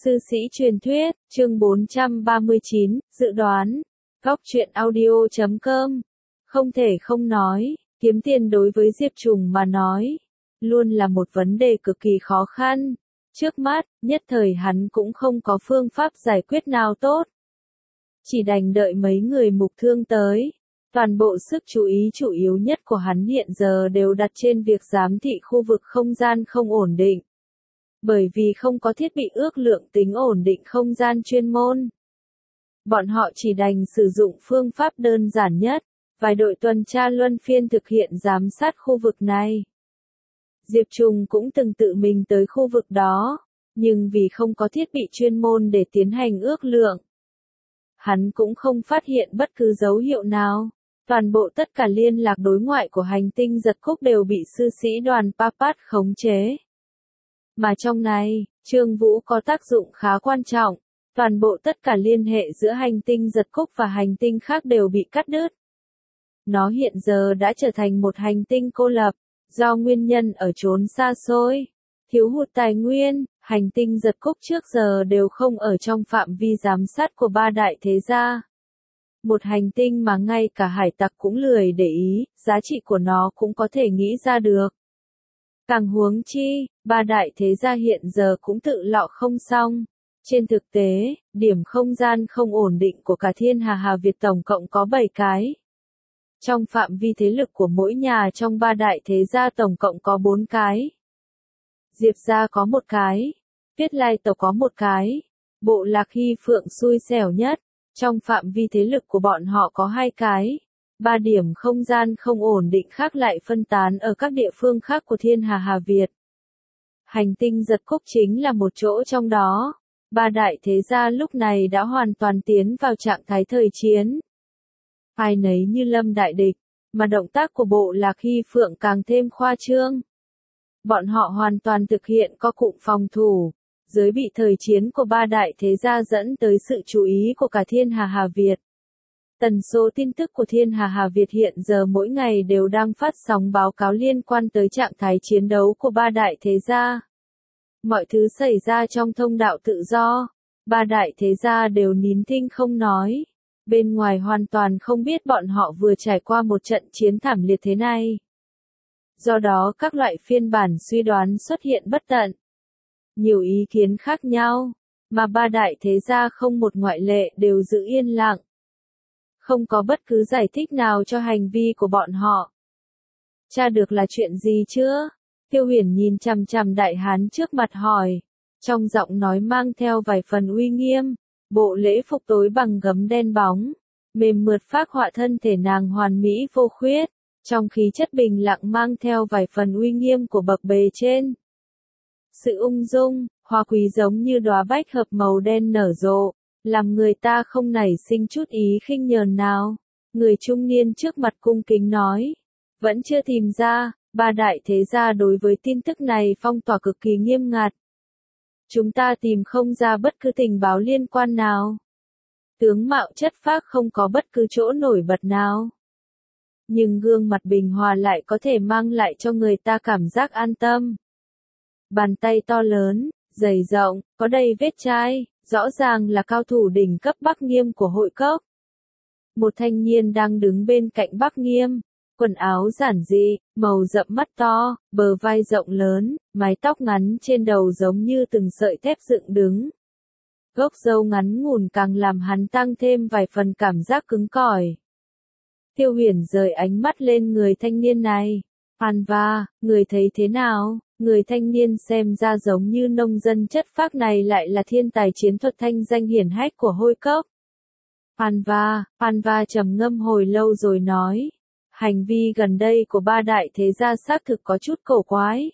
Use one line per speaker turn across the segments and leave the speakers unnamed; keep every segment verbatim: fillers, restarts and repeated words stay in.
Sư sĩ truyền thuyết, chương bốn trăm ba mươi chín, dự đoán. Góc truyện audio chấm com. Không thể không nói, kiếm tiền đối với Diệp Trùng mà nói, luôn là một vấn đề cực kỳ khó khăn. Trước mắt, nhất thời hắn cũng không có phương pháp giải quyết nào tốt. Chỉ đành đợi mấy người mục thương tới. Toàn bộ sức chú ý chủ yếu nhất của hắn hiện giờ đều đặt trên việc giám thị khu vực không gian không ổn định. Bởi vì không có thiết bị ước lượng tính ổn định không gian chuyên môn. Bọn họ chỉ đành sử dụng phương pháp đơn giản nhất, vài đội tuần tra luân phiên thực hiện giám sát khu vực này. Diệp Trùng cũng từng tự mình tới khu vực đó, nhưng vì không có thiết bị chuyên môn để tiến hành ước lượng, hắn cũng không phát hiện bất cứ dấu hiệu nào. Toàn bộ tất cả liên lạc đối ngoại của hành tinh giật khúc đều bị sư sĩ đoàn Papat khống chế. Mà trong này, Trương Vũ có tác dụng khá quan trọng, toàn bộ tất cả liên hệ giữa hành tinh giật khúc và hành tinh khác đều bị cắt đứt. Nó hiện giờ đã trở thành một hành tinh cô lập, do nguyên nhân ở chốn xa xôi, thiếu hụt tài nguyên, hành tinh giật khúc trước giờ đều không ở trong phạm vi giám sát của ba đại thế gia. Một hành tinh mà ngay cả hải tặc cũng lười để ý, giá trị của nó cũng có thể nghĩ ra được. Càng huống chi, ba đại thế gia hiện giờ cũng tự lọ không xong. Trên thực tế, điểm không gian không ổn định của cả thiên hà Hà Việt tổng cộng có bảy cái. Trong phạm vi thế lực của mỗi nhà trong ba đại thế gia tổng cộng có bốn cái. Diệp gia có một cái, Viết Lai tộc có một cái, Bộ Lạc Hy Phượng xui xẻo nhất, trong phạm vi thế lực của bọn họ có hai cái. Ba điểm không gian không ổn định khác lại phân tán ở các địa phương khác của thiên hà Hà Việt. Hành tinh giật khúc chính là một chỗ trong đó. Ba đại thế gia lúc này đã hoàn toàn tiến vào trạng thái thời chiến. Ai nấy như lâm đại địch, mà động tác của Bộ Lạc Hy Phượng càng thêm khoa trương. Bọn họ hoàn toàn thực hiện co cụm phòng thủ, dưới bị thời chiến của ba đại thế gia dẫn tới sự chú ý của cả thiên hà Hà Việt. Tần số tin tức của thiên hà Hà Việt hiện giờ mỗi ngày đều đang phát sóng báo cáo liên quan tới trạng thái chiến đấu của ba đại thế gia. Mọi thứ xảy ra trong thông đạo tự do, ba đại thế gia đều nín thinh không nói. Bên ngoài hoàn toàn không biết bọn họ vừa trải qua một trận chiến thảm liệt thế này. Do đó các loại phiên bản suy đoán xuất hiện bất tận. Nhiều ý kiến khác nhau, mà ba đại thế gia không một ngoại lệ đều giữ yên lặng. Không có bất cứ giải thích nào cho hành vi của bọn họ. Tra được là chuyện gì chưa? Tiêu Huyền nhìn chằm chằm đại hán trước mặt hỏi. Trong giọng nói mang theo vài phần uy nghiêm. Bộ lễ phục tối bằng gấm đen bóng. Mềm mượt phác họa thân thể nàng hoàn mỹ vô khuyết. Trong khí chất bình lặng mang theo vài phần uy nghiêm của bậc bề trên. Sự ung dung, hoa quý giống như đóa bách hợp màu đen nở rộ. Làm người ta không nảy sinh chút ý khinh nhờn nào. Người trung niên trước mặt cung kính nói. Vẫn chưa tìm ra, ba đại thế gia đối với tin tức này phong tỏa cực kỳ nghiêm ngặt. Chúng ta tìm không ra bất cứ tình báo liên quan nào. Tướng mạo chất phác không có bất cứ chỗ nổi bật nào. Nhưng gương mặt bình hòa lại có thể mang lại cho người ta cảm giác an tâm. Bàn tay to lớn, dày rộng, có đầy vết chai. Rõ ràng là cao thủ đỉnh cấp Bắc Nghiêm của hội cốc. Một thanh niên đang đứng bên cạnh Bắc Nghiêm, quần áo giản dị, màu rậm mắt to, bờ vai rộng lớn, mái tóc ngắn trên đầu giống như từng sợi thép dựng đứng. Gốc râu ngắn ngủn càng làm hắn tăng thêm vài phần cảm giác cứng cỏi. Tiêu Huyền rời ánh mắt lên người thanh niên này. Anva, người thấy thế nào? Người thanh niên xem ra giống như nông dân chất phác này lại là thiên tài chiến thuật thanh danh hiển hách của hội cốc. Anva, Anva trầm ngâm hồi lâu rồi nói. Hành vi gần đây của ba đại thế gia xác thực có chút cổ quái.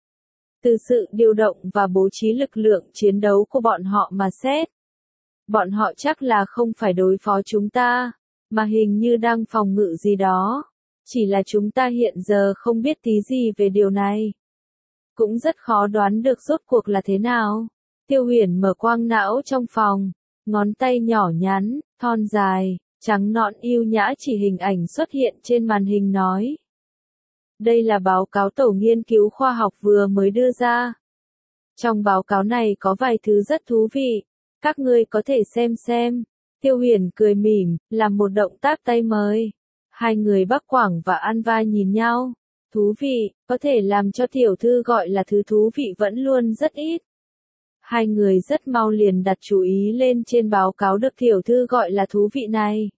Từ sự điều động và bố trí lực lượng chiến đấu của bọn họ mà xét. Bọn họ chắc là không phải đối phó chúng ta, mà hình như đang phòng ngự gì đó. Chỉ là chúng ta hiện giờ không biết tí gì về điều này. Cũng rất khó đoán được rốt cuộc là thế nào. Tiêu Huyền mở quang não trong phòng, ngón tay nhỏ nhắn, thon dài, trắng nõn yêu nhã chỉ hình ảnh xuất hiện trên màn hình nói. Đây là báo cáo tổ nghiên cứu khoa học vừa mới đưa ra. Trong báo cáo này có vài thứ rất thú vị, các ngươi có thể xem xem. Tiêu Huyền cười mỉm, làm một động tác tay mời. Hai người Bắc Quảng và An Va nhìn nhau. Thú vị, có thể làm cho tiểu thư gọi là thứ thú vị vẫn luôn rất ít. Hai người rất mau liền đặt chú ý lên trên báo cáo được tiểu thư gọi là thú vị này.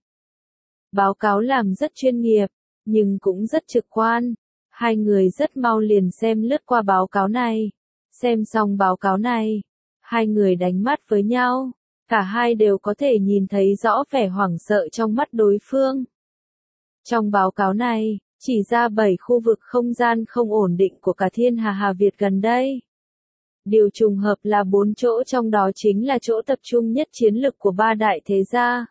Báo cáo làm rất chuyên nghiệp, nhưng cũng rất trực quan. Hai người rất mau liền xem lướt qua báo cáo này. Xem xong báo cáo này, hai người đánh mắt với nhau. Cả hai đều có thể nhìn thấy rõ vẻ hoảng sợ trong mắt đối phương. Trong báo cáo này, chỉ ra bảy khu vực không gian không ổn định của cả thiên hà Hà Việt gần đây. Điều trùng hợp là bốn chỗ trong đó chính là chỗ tập trung nhất chiến lực của ba đại thế gia.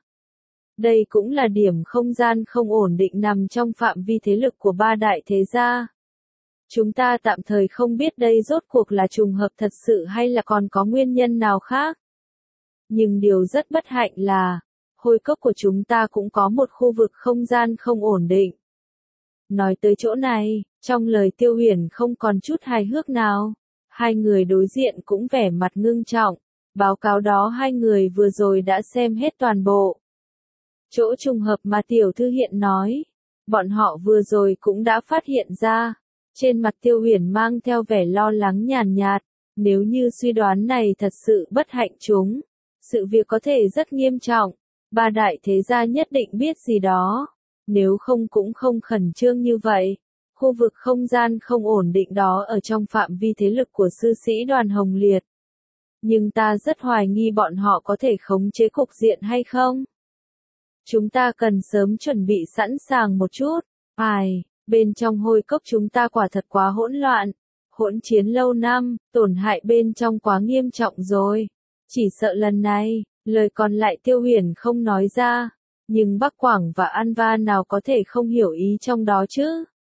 Đây cũng là điểm không gian không ổn định nằm trong phạm vi thế lực của ba đại thế gia. Chúng ta tạm thời không biết đây rốt cuộc là trùng hợp thật sự hay là còn có nguyên nhân nào khác. Nhưng điều rất bất hạnh là, hôi cốc của chúng ta cũng có một khu vực không gian không ổn định. Nói tới chỗ này, trong lời Tiêu Huyền không còn chút hài hước nào. Hai người đối diện cũng vẻ mặt ngưng trọng. Báo cáo đó hai người vừa rồi đã xem hết toàn bộ. Chỗ trùng hợp mà tiểu thư hiện nói, bọn họ vừa rồi cũng đã phát hiện ra. Trên mặt Tiêu Huyền mang theo vẻ lo lắng nhàn nhạt, nếu như suy đoán này thật sự bất hạnh chúng, sự việc có thể rất nghiêm trọng, ba đại thế gia nhất định biết gì đó, nếu không cũng không khẩn trương như vậy. Khu vực không gian không ổn định đó ở trong phạm vi thế lực của sư sĩ Đoàn Hồng Liệt. Nhưng ta rất hoài nghi bọn họ có thể khống chế cục diện hay không. Chúng ta cần sớm chuẩn bị sẵn sàng một chút. Ai, bên trong hôi cốc chúng ta quả thật quá hỗn loạn. Hỗn chiến lâu năm, tổn hại bên trong quá nghiêm trọng rồi. Chỉ sợ lần này, lời còn lại Tiêu Huyền không nói ra. Nhưng Bắc Quảng và An Va nào có thể không hiểu ý trong đó chứ.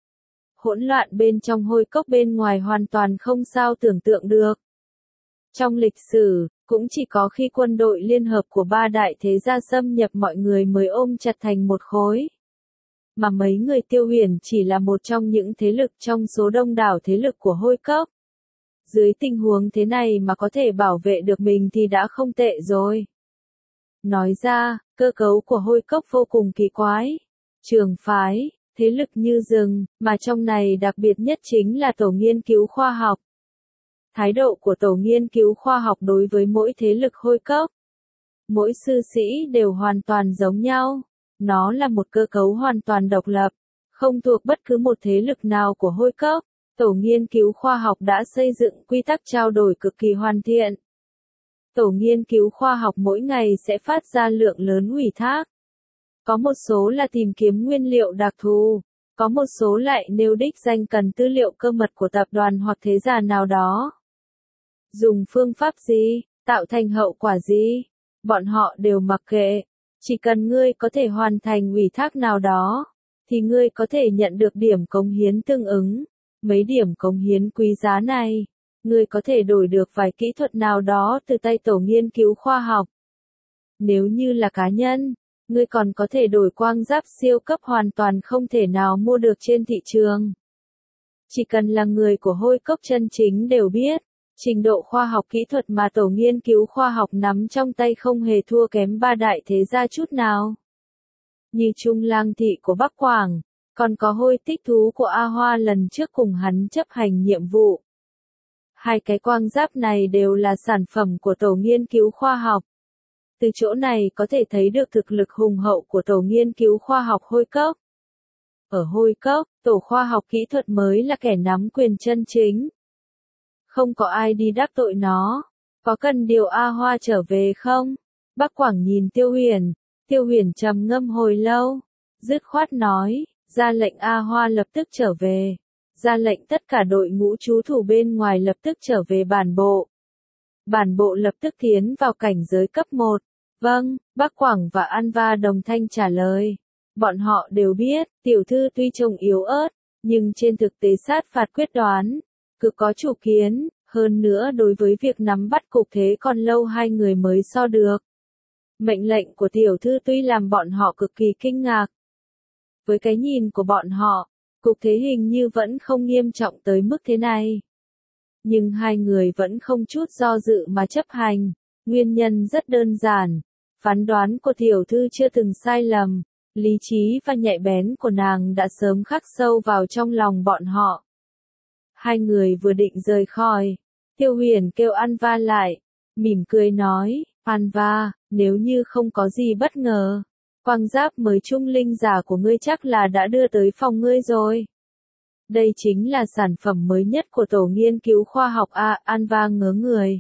Hỗn loạn bên trong hôi cốc bên ngoài hoàn toàn không sao tưởng tượng được. Trong lịch sử, cũng chỉ có khi quân đội liên hợp của ba đại thế gia xâm nhập mọi người mới ôm chặt thành một khối. Mà mấy người Tiêu Huyền chỉ là một trong những thế lực trong số đông đảo thế lực của hôi cốc. Dưới tình huống thế này mà có thể bảo vệ được mình thì đã không tệ rồi. Nói ra, cơ cấu của hôi cốc vô cùng kỳ quái. Trường phái, thế lực như rừng, mà trong này đặc biệt nhất chính là tổ nghiên cứu khoa học. Thái độ của tổ nghiên cứu khoa học đối với mỗi thế lực hôi cốc, mỗi sư sĩ đều hoàn toàn giống nhau. Nó là một cơ cấu hoàn toàn độc lập, không thuộc bất cứ một thế lực nào của hôi cốc. Tổ nghiên cứu khoa học đã xây dựng quy tắc trao đổi cực kỳ hoàn thiện. Tổ nghiên cứu khoa học mỗi ngày sẽ phát ra lượng lớn ủy thác. Có một số là tìm kiếm nguyên liệu đặc thù, có một số lại nêu đích danh cần tư liệu cơ mật của tập đoàn hoặc thế gia nào đó. Dùng phương pháp gì, tạo thành hậu quả gì, bọn họ đều mặc kệ. Chỉ cần ngươi có thể hoàn thành ủy thác nào đó, thì ngươi có thể nhận được điểm cống hiến tương ứng. Mấy điểm cống hiến quý giá này, ngươi có thể đổi được vài kỹ thuật nào đó từ tay tổ nghiên cứu khoa học. Nếu như là cá nhân, ngươi còn có thể đổi quang giáp siêu cấp hoàn toàn không thể nào mua được trên thị trường. Chỉ cần là người của hôi cốc chân chính đều biết, trình độ khoa học kỹ thuật mà tổ nghiên cứu khoa học nắm trong tay không hề thua kém ba đại thế gia chút nào. Như Trung Lang Thị của Bắc Quảng, còn có hôi tích thú của A Hoa lần trước cùng hắn chấp hành nhiệm vụ. Hai cái quang giáp này đều là sản phẩm của tổ nghiên cứu khoa học. Từ chỗ này có thể thấy được thực lực hùng hậu của tổ nghiên cứu khoa học hôi cốc. Ở hôi cốc, tổ khoa học kỹ thuật mới là kẻ nắm quyền chân chính. Không có ai đi đắc tội nó. Có cần điều A Hoa trở về không? Bắc Quảng nhìn Tiêu Huyền. Tiêu Huyền trầm ngâm hồi lâu. Dứt khoát nói, ra lệnh A Hoa lập tức trở về. Ra lệnh tất cả đội ngũ trú thủ bên ngoài lập tức trở về bản bộ. Bản bộ lập tức tiến vào cảnh giới cấp một. Vâng, Bắc Quảng và An Va đồng thanh trả lời. Bọn họ đều biết, tiểu thư tuy trông yếu ớt, nhưng trên thực tế sát phạt quyết đoán, cực có chủ kiến, hơn nữa đối với việc nắm bắt cục thế còn lâu hai người mới so được. Mệnh lệnh của tiểu thư tuy làm bọn họ cực kỳ kinh ngạc. Với cái nhìn của bọn họ, cục thế hình như vẫn không nghiêm trọng tới mức thế này. Nhưng hai người vẫn không chút do dự mà chấp hành. Nguyên nhân rất đơn giản. Phán đoán của tiểu thư chưa từng sai lầm. Lý trí và nhạy bén của nàng đã sớm khắc sâu vào trong lòng bọn họ. Hai người vừa định rời khỏi. Tiêu Huyền kêu Anva lại. Mỉm cười nói, Anva, nếu như không có gì bất ngờ. Quang giáp mới trung linh giả của ngươi chắc là đã đưa tới phòng ngươi rồi. Đây chính là sản phẩm mới nhất của tổ nghiên cứu khoa học A. Anva ngớ người.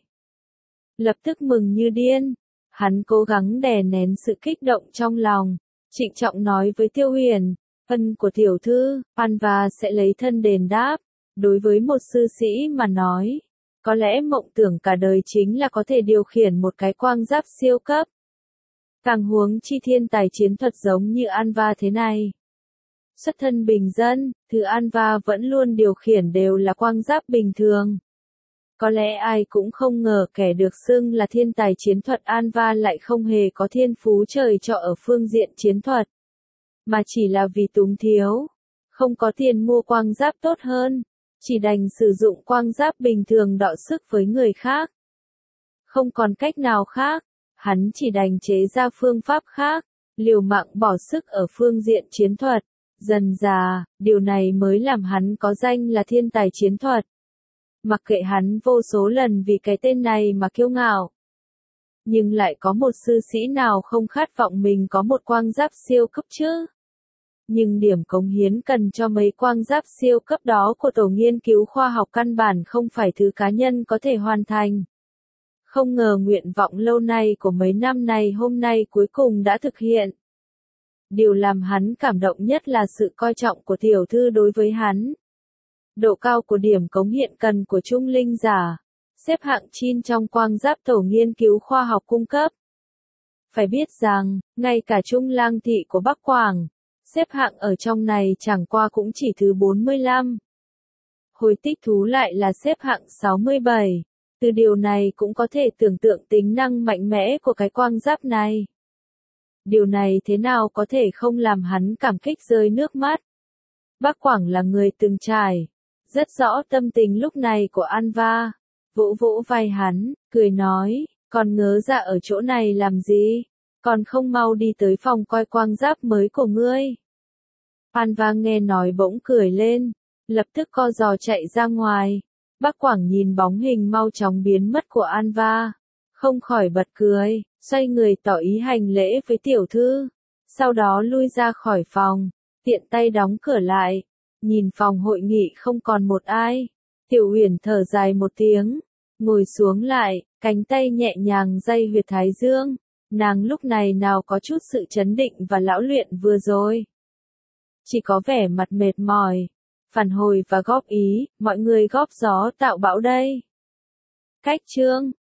Lập tức mừng như điên. Hắn cố gắng đè nén sự kích động trong lòng. Trịnh trọng nói với Tiêu Huyền, ân của tiểu thư, Anva sẽ lấy thân đền đáp. Đối với một sư sĩ mà nói, có lẽ mộng tưởng cả đời chính là có thể điều khiển một cái quang giáp siêu cấp. Càng huống chi thiên tài chiến thuật giống như Anva thế này. Xuất thân bình dân, thứ Anva vẫn luôn điều khiển đều là quang giáp bình thường. Có lẽ ai cũng không ngờ kẻ được xưng là thiên tài chiến thuật Anva lại không hề có thiên phú trời cho ở phương diện chiến thuật. Mà chỉ là vì túng thiếu. Không có tiền mua quang giáp tốt hơn. Chỉ đành sử dụng quang giáp bình thường đọ sức với người khác. Không còn cách nào khác. Hắn chỉ đành chế ra phương pháp khác. Liều mạng bỏ sức ở phương diện chiến thuật. Dần dà, điều này mới làm hắn có danh là thiên tài chiến thuật. Mặc kệ hắn vô số lần vì cái tên này mà kiêu ngạo. Nhưng lại có một sư sĩ nào không khát vọng mình có một quang giáp siêu cấp chứ? Nhưng điểm cống hiến cần cho mấy quang giáp siêu cấp đó của tổ nghiên cứu khoa học căn bản không phải thứ cá nhân có thể hoàn thành. Không ngờ nguyện vọng lâu nay của mấy năm này hôm nay cuối cùng đã thực hiện. Điều làm hắn cảm động nhất là sự coi trọng của tiểu thư đối với hắn. Độ cao của điểm cống hiện cần của trung linh giả, xếp hạng chín trong quang giáp tổ nghiên cứu khoa học cung cấp. Phải biết rằng, ngay cả Trung Lang thị của Bắc Quảng, xếp hạng ở trong này chẳng qua cũng chỉ thứ bốn mươi lăm. Hồi tích thú lại là xếp hạng sáu mươi bảy. Từ điều này cũng có thể tưởng tượng tính năng mạnh mẽ của cái quang giáp này. Điều này thế nào có thể không làm hắn cảm kích rơi nước mắt. Bắc Quảng là người từng trải. Rất rõ tâm tình lúc này của Anva. Vỗ vỗ vai hắn, cười nói, còn ngớ ra ở chỗ này làm gì? Còn không mau đi tới phòng coi quang giáp mới của ngươi. Anva nghe nói bỗng cười lên, lập tức co giò chạy ra ngoài. Bắc Quảng nhìn bóng hình mau chóng biến mất của Anva, không khỏi bật cười, xoay người tỏ ý hành lễ với tiểu thư. Sau đó lui ra khỏi phòng, tiện tay đóng cửa lại. Nhìn phòng hội nghị không còn một ai. Tiểu Huyền thở dài một tiếng, ngồi xuống lại, cánh tay nhẹ nhàng day huyệt thái dương. Nàng lúc này nào có chút sự chấn định và lão luyện vừa rồi. Chỉ có vẻ mặt mệt mỏi. Phản hồi và góp ý, mọi người góp gió tạo bão đây. Cách chương